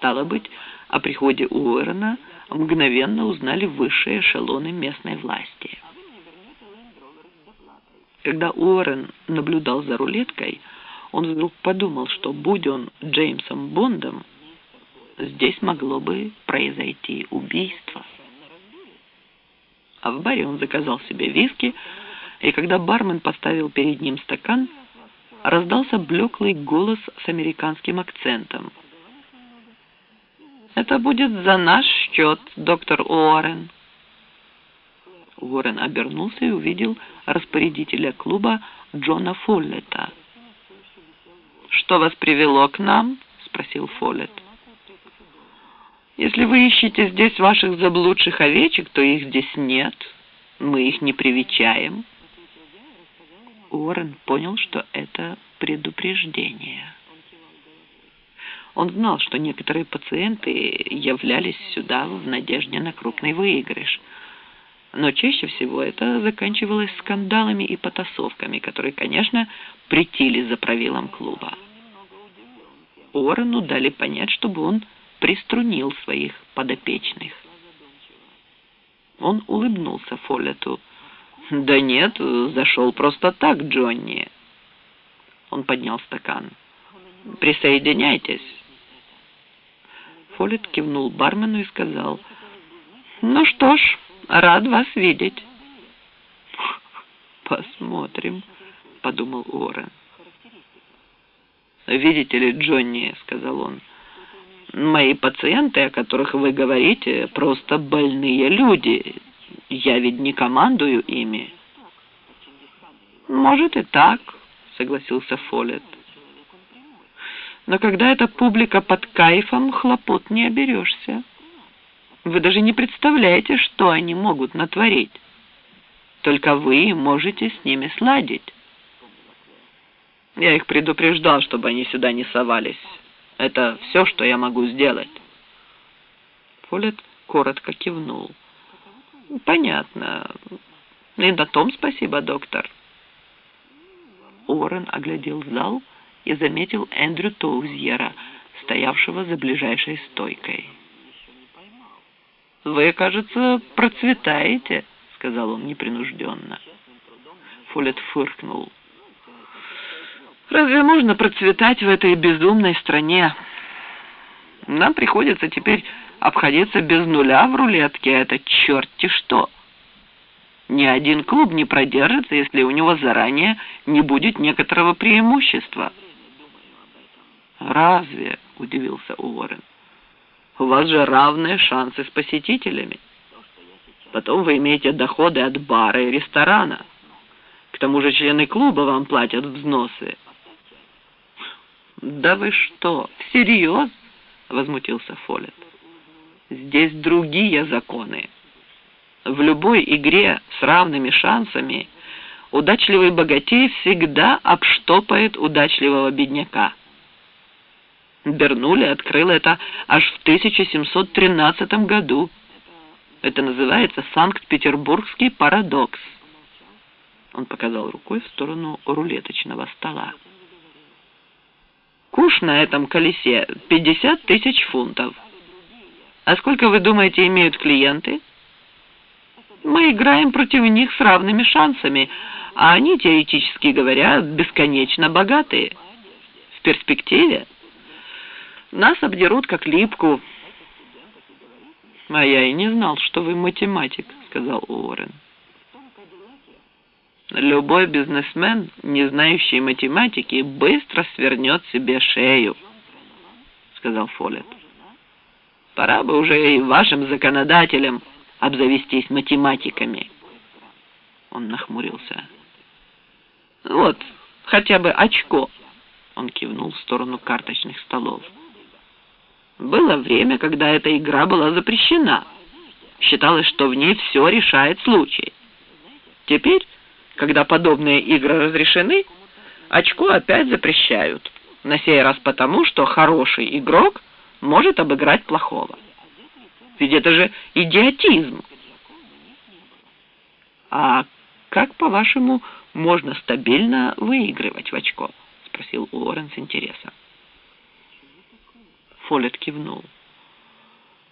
Стало быть, о приходе Уоррена мгновенно узнали высшие эшелоны местной власти. Когда Уоррен наблюдал за рулеткой, он вдруг подумал, что, будь он Джеймсом Бондом, здесь могло бы произойти убийство. А в баре он заказал себе виски, и когда бармен поставил перед ним стакан, раздался блеклый голос с американским акцентом. «Это будет за наш счет, доктор Уоррен». Уоррен обернулся и увидел распорядителя клуба Джона Фоллета. «Что вас привело к нам?» — спросил Фоллет. «Если вы ищете здесь ваших заблудших овечек, то их здесь нет. Мы их не привечаем». Уоррен понял, что это предупреждение. Он знал, что некоторые пациенты являлись сюда в надежде на крупный выигрыш. Но чаще всего это заканчивалось скандалами и потасовками, которые, конечно, претили за правилом клуба. Уоррену дали понять, чтобы он приструнил своих подопечных. Он улыбнулся Фоллету. «Да нет, зашел просто так, Джонни». Он поднял стакан. «Присоединяйтесь». Фоллет кивнул бармену и сказал: «Ну что ж, рад вас видеть». «Посмотрим», — подумал Уоррен. «Видите ли, Джонни, — сказал он, — мои пациенты, о которых вы говорите, просто больные люди. Я ведь не командую ими». «Может и так», — согласился Фоллет. «Но когда эта публика под кайфом, хлопот не оберешься. Вы даже не представляете, что они могут натворить. Только вы можете с ними сладить». «Я их предупреждал, чтобы они сюда не совались. Это все, что я могу сделать». Фоллет коротко кивнул. «Понятно. И на том спасибо, доктор». Уоррен оглядел зал и заметил Эндрю Тоузьера, стоявшего за ближайшей стойкой. «Вы, кажется, процветаете», — сказал он непринужденно. Фоллет фыркнул. «Разве можно процветать в этой безумной стране? Нам приходится теперь обходиться без нуля в рулетке, это черти что. Ни один клуб не продержится, если у него заранее не будет некоторого преимущества». «Разве?» — удивился Уоррен. «У вас же равные шансы с посетителями. Потом вы имеете доходы от бара и ресторана. К тому же члены клуба вам платят взносы». «Да вы что, всерьез?» — возмутился Фоллет. «Здесь другие законы. В любой игре с равными шансами удачливый богатей всегда обштопает удачливого бедняка. Бернулли открыл это аж в 1713 году. Это называется Санкт-Петербургский парадокс». Он показал рукой в сторону рулеточного стола. «Куш на этом колесе 50 тысяч фунтов. А сколько, вы думаете, имеют клиенты? Мы играем против них с равными шансами, а они, теоретически говоря, бесконечно богатые. В перспективе нас обдерут как липку». «А я и не знал, что вы математик», — сказал Уоррен. «Любой бизнесмен, не знающий математики, быстро свернет себе шею», — сказал Фоллет. «Пора бы уже и вашим законодателям обзавестись математиками». Он нахмурился. «Вот, хотя бы очко», — он кивнул в сторону карточных столов. «Было время, когда эта игра была запрещена. Считалось, что в ней все решает случай. Теперь, когда подобные игры разрешены, очко опять запрещают. На сей раз потому, что хороший игрок может обыграть плохого. Ведь это же идиотизм». «А как, по-вашему, можно стабильно выигрывать в очко?» — спросил Уоррен с интересом. Фоллет кивнул.